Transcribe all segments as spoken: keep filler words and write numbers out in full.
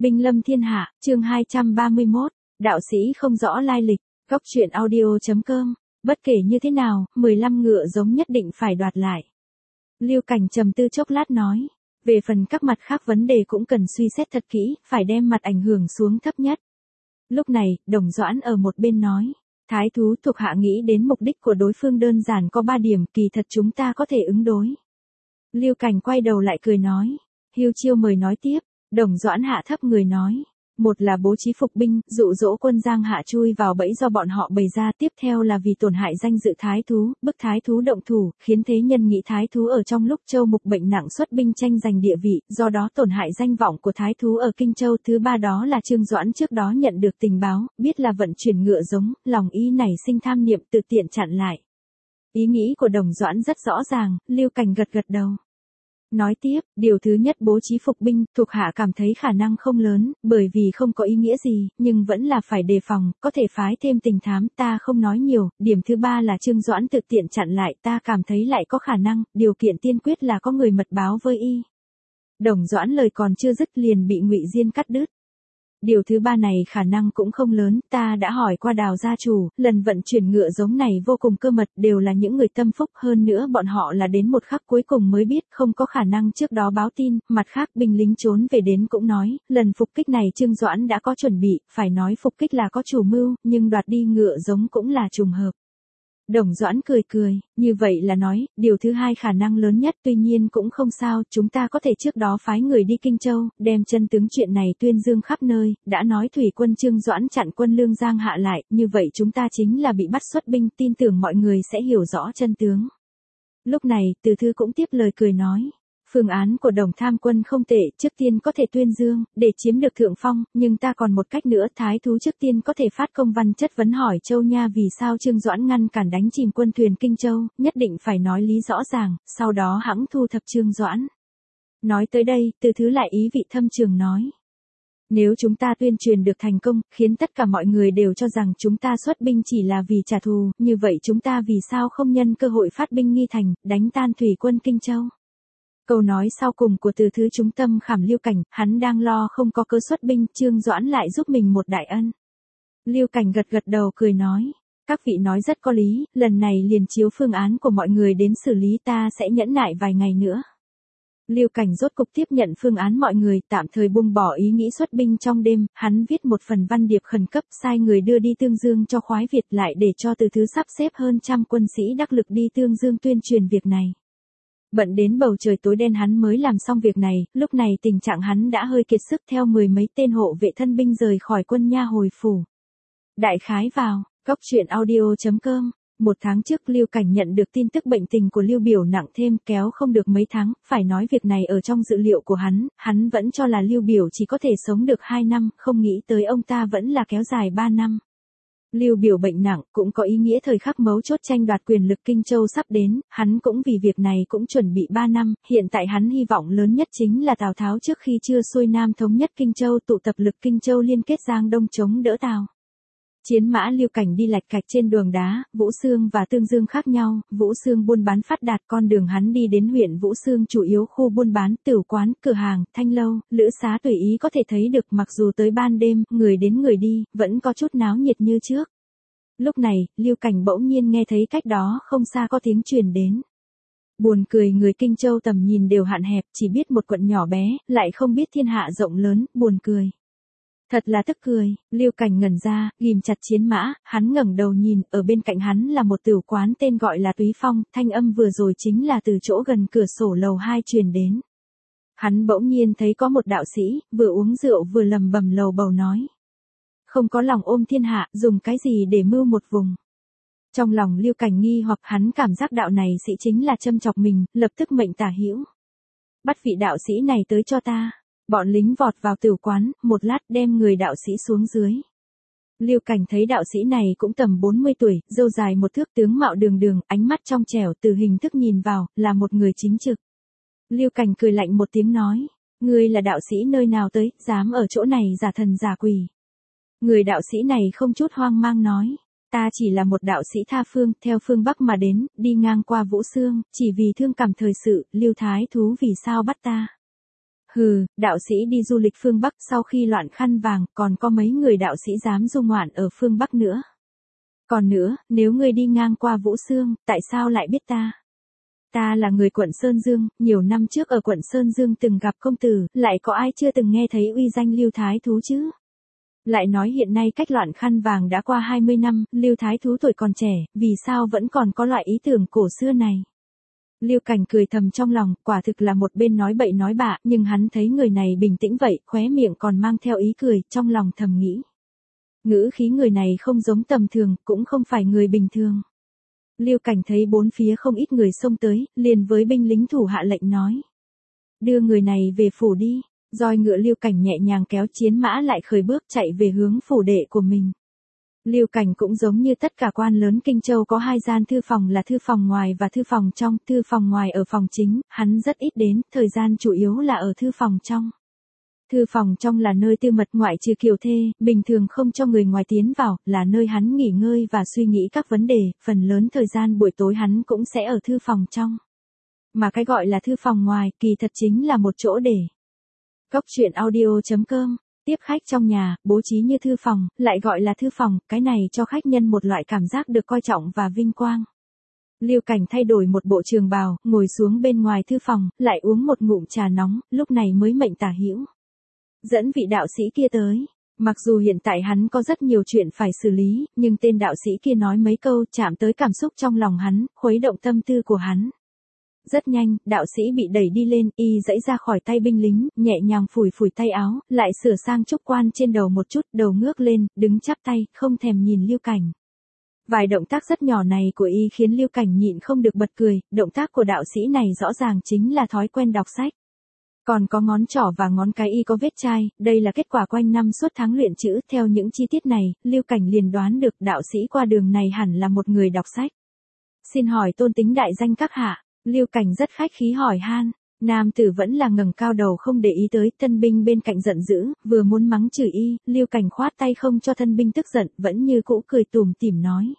Binh lâm thiên hạ, chương hai trăm ba mươi mốt, đạo sĩ không rõ lai lịch, góc truyện audio.com, bất kể như thế nào, mười lăm ngựa giống nhất định phải đoạt lại. Lưu Cảnh trầm tư chốc lát nói, về phần các mặt khác vấn đề cũng cần suy xét thật kỹ, phải đem mặt ảnh hưởng xuống thấp nhất. Lúc này, Đồng Doãn ở một bên nói, thái thú thuộc hạ nghĩ đến mục đích của đối phương đơn giản có ba điểm, kỳ thật chúng ta có thể ứng đối. Lưu Cảnh quay đầu lại cười nói, Hưu Chiêu mời nói tiếp. Đồng Doãn hạ thấp người nói, một là bố trí phục binh, dụ dỗ quân Giang Hạ chui vào bẫy do bọn họ bày ra, tiếp theo là vì tổn hại danh dự thái thú, bức thái thú động thủ, khiến thế nhân nghĩ thái thú ở trong lúc Châu Mục bệnh nặng xuất binh tranh giành địa vị, do đó tổn hại danh vọng của thái thú ở Kinh Châu. Thứ ba đó là Trương Doãn trước đó nhận được tình báo, biết là vận chuyển ngựa giống, lòng ý nảy sinh tham niệm, tự tiện chặn lại. Ý nghĩ của Đồng Doãn rất rõ ràng, Lưu Cảnh gật gật đầu. Nói tiếp, điều thứ nhất bố trí phục binh, thuộc hạ cảm thấy khả năng không lớn, bởi vì không có ý nghĩa gì, nhưng vẫn là phải đề phòng, có thể phái thêm tình thám, ta không nói nhiều. Điểm thứ ba là Trương Doãn thực tiện chặn lại, ta cảm thấy lại có khả năng, điều kiện tiên quyết là có người mật báo với y. Đồng Doãn lời còn chưa dứt liền bị Ngụy Diên cắt đứt. Điều thứ ba này khả năng cũng không lớn, ta đã hỏi qua Đào gia chủ, lần vận chuyển ngựa giống này vô cùng cơ mật, đều là những người tâm phúc, hơn nữa bọn họ là đến một khắc cuối cùng mới biết, không có khả năng trước đó báo tin. Mặt khác binh lính trốn về đến cũng nói, lần phục kích này Trương Doãn đã có chuẩn bị, phải nói phục kích là có chủ mưu, nhưng đoạt đi ngựa giống cũng là trùng hợp. Đồng Doãn cười cười, như vậy là nói, điều thứ hai khả năng lớn nhất, tuy nhiên cũng không sao, chúng ta có thể trước đó phái người đi Kinh Châu, đem chân tướng chuyện này tuyên dương khắp nơi, đã nói thủy quân Trương Doãn chặn quân Lương Giang Hạ lại, như vậy chúng ta chính là bị bắt xuất binh, tin tưởng mọi người sẽ hiểu rõ chân tướng. Lúc này, Từ Thư cũng tiếp lời cười nói. Phương án của Đồng tham quân không tệ, trước tiên có thể tuyên dương, để chiếm được thượng phong, nhưng ta còn một cách nữa, thái thú trước tiên có thể phát công văn chất vấn hỏi Châu Nha vì sao Trương Doãn ngăn cản đánh chìm quân thuyền Kinh Châu, nhất định phải nói lý rõ ràng, sau đó hẵng thu thập Trương Doãn. Nói tới đây, Từ Thứ lại ý vị thâm trường nói. Nếu chúng ta tuyên truyền được thành công, khiến tất cả mọi người đều cho rằng chúng ta xuất binh chỉ là vì trả thù, như vậy chúng ta vì sao không nhân cơ hội phát binh nghi thành, đánh tan thủy quân Kinh Châu? Câu nói sau cùng của Từ Thứ chúng tâm khảm Lưu Cảnh, hắn đang lo không có cơ xuất binh, Trương Doãn lại giúp mình một đại ân. Lưu Cảnh gật gật đầu cười nói, các vị nói rất có lý, lần này liền chiếu phương án của mọi người đến xử lý, ta sẽ nhẫn nại vài ngày nữa. Lưu Cảnh rốt cục tiếp nhận phương án mọi người, tạm thời buông bỏ ý nghĩ xuất binh trong đêm, hắn viết một phần văn điệp khẩn cấp, sai người đưa đi Tương Dương cho khoái Việt, lại để cho Từ Thứ sắp xếp hơn trăm quân sĩ đắc lực đi Tương Dương tuyên truyền việc này. Bận đến bầu trời tối đen hắn mới làm xong việc này, lúc này tình trạng hắn đã hơi kiệt sức, theo mười mấy tên hộ vệ thân binh rời khỏi quân nha hồi phủ. Đại khái vào, góc truyện audio.com, một tháng trước Lưu Cảnh nhận được tin tức bệnh tình của Lưu Biểu nặng thêm, kéo không được mấy tháng, phải nói việc này ở trong dự liệu của hắn, hắn vẫn cho là Lưu Biểu chỉ có thể sống được hai năm, không nghĩ tới ông ta vẫn là kéo dài ba năm. Lưu Biểu bệnh nặng cũng có ý nghĩa thời khắc mấu chốt tranh đoạt quyền lực Kinh Châu sắp đến, hắn cũng vì việc này cũng chuẩn bị ba năm, hiện tại hắn hy vọng lớn nhất chính là Tào Tháo trước khi chưa xuôi nam thống nhất Kinh Châu tụ tập lực Kinh Châu liên kết Giang Đông chống đỡ Tào. Chiến mã Lưu Cảnh đi lạch cạch trên đường đá, Vũ Xương và Tương Dương khác nhau, Vũ Xương buôn bán phát đạt, con đường hắn đi đến huyện Vũ Xương chủ yếu khu buôn bán, tửu quán, cửa hàng, thanh lâu, lữ xá tùy ý có thể thấy được, mặc dù tới ban đêm, người đến người đi, vẫn có chút náo nhiệt như trước. Lúc này, Lưu Cảnh bỗng nhiên nghe thấy cách đó không xa có tiếng truyền đến. Buồn cười, người Kinh Châu tầm nhìn đều hạn hẹp, chỉ biết một quận nhỏ bé, lại không biết thiên hạ rộng lớn, buồn cười. Thật là tức cười, Lưu Cảnh ngẩn ra, ghim chặt chiến mã, hắn ngẩng đầu nhìn, ở bên cạnh hắn là một tửu quán tên gọi là Túy Phong, thanh âm vừa rồi chính là từ chỗ gần cửa sổ lầu hai truyền đến. Hắn bỗng nhiên thấy có một đạo sĩ, vừa uống rượu vừa lầm bầm lầu bầu nói. Không có lòng ôm thiên hạ, dùng cái gì để mưu một vùng. Trong lòng Lưu Cảnh nghi hoặc hắn cảm giác đạo này sĩ chính là châm chọc mình, lập tức mệnh tả hữu. Bắt vị đạo sĩ này tới cho ta. Bọn lính vọt vào tửu quán, một lát đem người đạo sĩ xuống dưới. Lưu Cảnh thấy đạo sĩ này cũng tầm bốn mươi tuổi, râu dài một thước, tướng mạo đường đường, ánh mắt trong trẻo, từ hình thức nhìn vào, là một người chính trực. Lưu Cảnh cười lạnh một tiếng nói, ngươi là đạo sĩ nơi nào tới, dám ở chỗ này giả thần giả quỷ. Người đạo sĩ này không chút hoang mang nói, ta chỉ là một đạo sĩ tha phương, theo phương Bắc mà đến, đi ngang qua Vũ Xương, chỉ vì thương cảm thời sự, Lưu Thái thú vì sao bắt ta. Hừ, đạo sĩ đi du lịch phương Bắc sau khi loạn khăn vàng, còn có mấy người đạo sĩ dám du ngoạn ở phương Bắc nữa. Còn nữa, nếu ngươi đi ngang qua Vũ Xương, tại sao lại biết ta? Ta là người quận Sơn Dương, nhiều năm trước ở quận Sơn Dương từng gặp công tử, lại có ai chưa từng nghe thấy uy danh Lưu Thái Thú chứ? Lại nói hiện nay cách loạn khăn vàng đã qua hai mươi năm, Lưu Thái Thú tuổi còn trẻ, vì sao vẫn còn có loại ý tưởng cổ xưa này? Lưu Cảnh cười thầm trong lòng, quả thực là một bên nói bậy nói bạ, nhưng hắn thấy người này bình tĩnh vậy, khóe miệng còn mang theo ý cười, trong lòng thầm nghĩ. Ngữ khí người này không giống tầm thường, cũng không phải người bình thường. Lưu Cảnh thấy bốn phía không ít người xông tới, liền với binh lính thủ hạ lệnh nói. Đưa người này về phủ đi. Roi ngựa Lưu Cảnh nhẹ nhàng kéo chiến mã lại khởi bước chạy về hướng phủ đệ của mình. Lưu Cảnh cũng giống như tất cả quan lớn Kinh Châu có hai gian thư phòng là thư phòng ngoài và thư phòng trong, thư phòng ngoài ở phòng chính, hắn rất ít đến, thời gian chủ yếu là ở thư phòng trong. Thư phòng trong là nơi tư mật ngoại trừ kiều thê, bình thường không cho người ngoài tiến vào, là nơi hắn nghỉ ngơi và suy nghĩ các vấn đề, phần lớn thời gian buổi tối hắn cũng sẽ ở thư phòng trong. Mà cái gọi là thư phòng ngoài, kỳ thật chính là một chỗ để. Cốc truyện audio chấm com, tiếp khách trong nhà, bố trí như thư phòng, lại gọi là thư phòng, cái này cho khách nhân một loại cảm giác được coi trọng và vinh quang. Lưu Cảnh thay đổi một bộ trường bào, ngồi xuống bên ngoài thư phòng, lại uống một ngụm trà nóng, lúc này mới mệnh Tả Hữu dẫn vị đạo sĩ kia tới. Mặc dù hiện tại hắn có rất nhiều chuyện phải xử lý, nhưng tên đạo sĩ kia nói mấy câu chạm tới cảm xúc trong lòng hắn, khuấy động tâm tư của hắn. Rất nhanh, đạo sĩ bị đẩy đi lên, y dãy ra khỏi tay binh lính, nhẹ nhàng phủi phủi tay áo, lại sửa sang trúc quan trên đầu một chút, đầu ngước lên, đứng chắp tay, không thèm nhìn Lưu Cảnh. Vài động tác rất nhỏ này của y khiến Lưu Cảnh nhịn không được bật cười, động tác của đạo sĩ này rõ ràng chính là thói quen đọc sách. Còn có ngón trỏ và ngón cái y có vết chai, đây là kết quả quanh năm suốt tháng luyện chữ, theo những chi tiết này, Lưu Cảnh liền đoán được đạo sĩ qua đường này hẳn là một người đọc sách. Xin hỏi tôn tính đại danh các hạ. Lưu Cảnh rất khách khí hỏi han, nam tử vẫn là ngẩng cao đầu không để ý tới, thân binh bên cạnh giận dữ, vừa muốn mắng chửi y, Lưu Cảnh khoát tay không cho thân binh tức giận, vẫn như cũ cười tủm tỉm nói.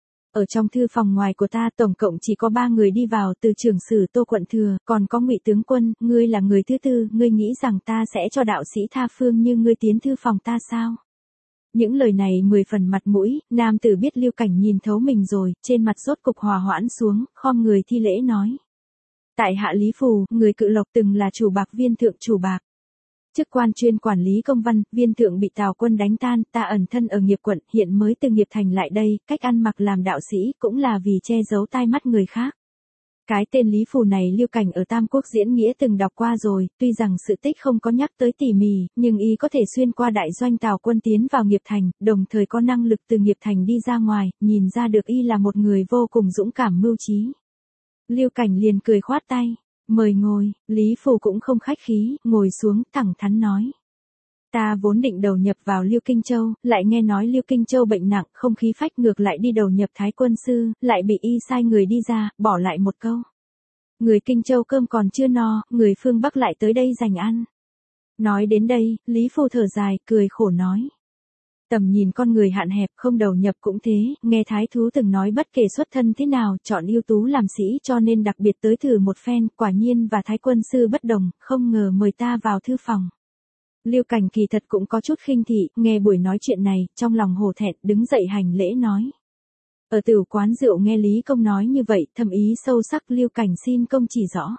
Ở trong thư phòng ngoài của ta tổng cộng chỉ có ba người đi vào, từ trưởng sử Tô Quận Thừa, còn có Ngụy tướng quân, ngươi là người thứ tư, ngươi nghĩ rằng ta sẽ cho đạo sĩ tha phương như ngươi tiến thư phòng ta sao? Những lời này mười phần mặt mũi, nam tử biết Lưu Cảnh nhìn thấu mình rồi, trên mặt rốt cục hòa hoãn xuống, khom người thi lễ nói. Tại hạ Lý Phù, người Cự Lộc từng là chủ bạc viên thượng chủ bạc. Chức quan chuyên quản lý công văn, viên thượng bị Tào quân đánh tan, ta ẩn thân ở Nghiệp quận, hiện mới từ Nghiệp thành lại đây, cách ăn mặc làm đạo sĩ cũng là vì che giấu tai mắt người khác. Cái tên Lý Phù này Lưu Cảnh ở Tam Quốc diễn nghĩa từng đọc qua rồi, tuy rằng sự tích không có nhắc tới tỉ mỉ, nhưng y có thể xuyên qua đại doanh Tào quân tiến vào Nghiệp thành, đồng thời có năng lực từ Nghiệp thành đi ra ngoài, nhìn ra được y là một người vô cùng dũng cảm mưu trí. Lưu Cảnh liền cười khoát tay, mời ngồi, Lý Phù cũng không khách khí, ngồi xuống, thẳng thắn nói. Ta vốn định đầu nhập vào Liêu Kinh Châu, lại nghe nói Liêu Kinh Châu bệnh nặng, không khí phách, ngược lại đi đầu nhập Thái quân sư, lại bị y sai người đi ra, bỏ lại một câu. Người Kinh Châu cơm còn chưa no, người phương Bắc lại tới đây giành ăn. Nói đến đây, Lý Phù thở dài, cười khổ nói. Tầm nhìn con người hạn hẹp, không đầu nhập cũng thế, nghe Thái thú từng nói bất kể xuất thân thế nào, chọn ưu tú làm sĩ cho nên đặc biệt tới thử một phen, quả nhiên và Thái quân sư bất đồng, không ngờ mời ta vào thư phòng. Lưu Cảnh kỳ thật cũng có chút khinh thị, nghe buổi nói chuyện này, trong lòng hổ thẹn, đứng dậy hành lễ nói. Ở tửu quán rượu nghe Lý Công nói như vậy, thâm ý sâu sắc, Lưu Cảnh xin công chỉ rõ.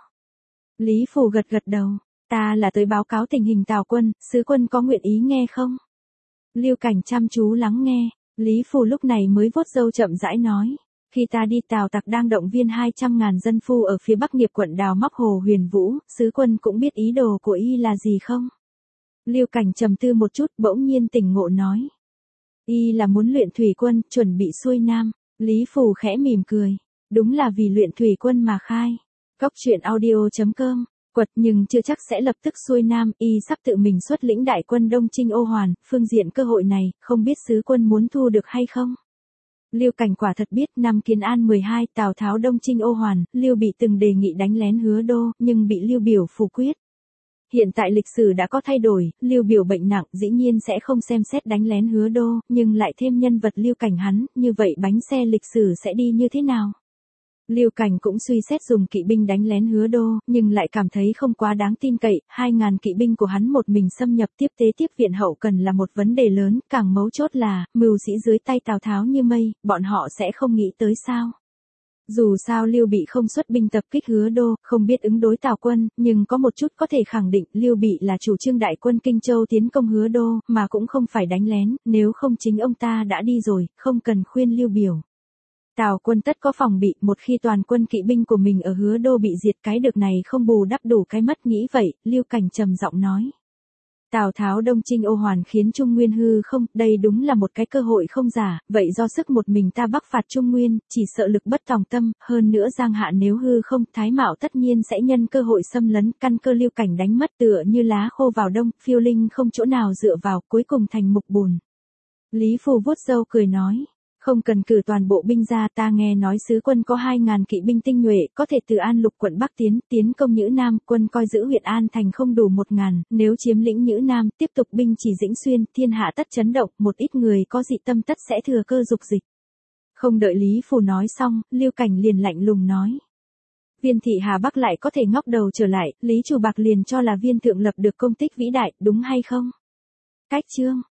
Lý Phù gật gật đầu, ta là tới báo cáo tình hình Tào quân, sứ quân có nguyện ý nghe không? Lưu Cảnh chăm chú lắng nghe, Lý Phù lúc này mới vuốt râu chậm rãi nói. Khi ta đi Tào tặc đang động viên hai trăm ngàn dân phu ở phía bắc Nghiệp quận đào móc hồ Huyền Vũ, sứ quân cũng biết ý đồ của y là gì không? Lưu Cảnh trầm tư một chút, bỗng nhiên tỉnh ngộ nói. Y là muốn luyện thủy quân, chuẩn bị xuôi nam. Lý Phù khẽ mỉm cười. Đúng là vì luyện thủy quân mà khai. Cốc truyện audio chấm com. Quật nhưng chưa chắc sẽ lập tức xuôi nam, y sắp tự mình xuất lĩnh đại quân Đông Chinh Ô Hoàn, phương diện cơ hội này, không biết sứ quân muốn thu được hay không? Lưu Cảnh quả thật biết năm Kiến An mười hai, Tào Tháo Đông Chinh Ô Hoàn, Lưu Bị từng đề nghị đánh lén Hứa Đô, nhưng bị Lưu Biểu phủ quyết. Hiện tại lịch sử đã có thay đổi, Lưu Biểu bệnh nặng, dĩ nhiên sẽ không xem xét đánh lén Hứa Đô, nhưng lại thêm nhân vật Lưu Cảnh hắn, như vậy bánh xe lịch sử sẽ đi như thế nào? Lưu Cảnh cũng suy xét dùng kỵ binh đánh lén Hứa Đô, nhưng lại cảm thấy không quá đáng tin cậy, hai ngàn kỵ binh của hắn một mình xâm nhập tiếp tế tiếp viện hậu cần là một vấn đề lớn, càng mấu chốt là, mưu sĩ dưới tay Tào Tháo như mây, bọn họ sẽ không nghĩ tới sao. Dù sao Lưu Bị không xuất binh tập kích Hứa Đô, không biết ứng đối Tào quân, nhưng có một chút có thể khẳng định Lưu Bị là chủ trương đại quân Kinh Châu tiến công Hứa Đô, mà cũng không phải đánh lén, nếu không chính ông ta đã đi rồi, không cần khuyên Lưu biểu. Tào quân tất có phòng bị, một khi toàn quân kỵ binh của mình ở Hứa Đô bị diệt cái được này không bù đắp đủ cái mất, nghĩ vậy, Lưu Cảnh trầm giọng nói. Tào Tháo đông chinh ô hoàn khiến Trung Nguyên hư không, đây đúng là một cái cơ hội không giả, vậy do sức một mình ta bắc phạt Trung Nguyên, chỉ sợ lực bất tòng tâm, hơn nữa Giang Hạ nếu hư không, Thái Mạo tất nhiên sẽ nhân cơ hội xâm lấn, căn cơ Lưu Cảnh đánh mất tựa như lá khô vào đông, phiêu linh không chỗ nào dựa vào, cuối cùng thành mục bùn. Lý Phù vuốt râu cười nói. Không cần cử toàn bộ binh ra, ta nghe nói sứ quân có hai ngàn kỵ binh tinh nhuệ, có thể từ An Lục quận Bắc tiến, tiến công Nhữ Nam, quân coi giữ huyện An Thành không đủ một ngàn, nếu chiếm lĩnh Nhữ Nam, tiếp tục binh chỉ Dĩnh Xuyên, thiên hạ tất chấn động, một ít người có dị tâm tất sẽ thừa cơ dục dịch. Không đợi Lý Phù nói xong, Lưu Cảnh liền lạnh lùng nói. Viên thị Hà Bắc lại có thể ngóc đầu trở lại, Lý Trù Bạc liền cho là viên thượng lập được công tích vĩ đại, đúng hay không? Cách chương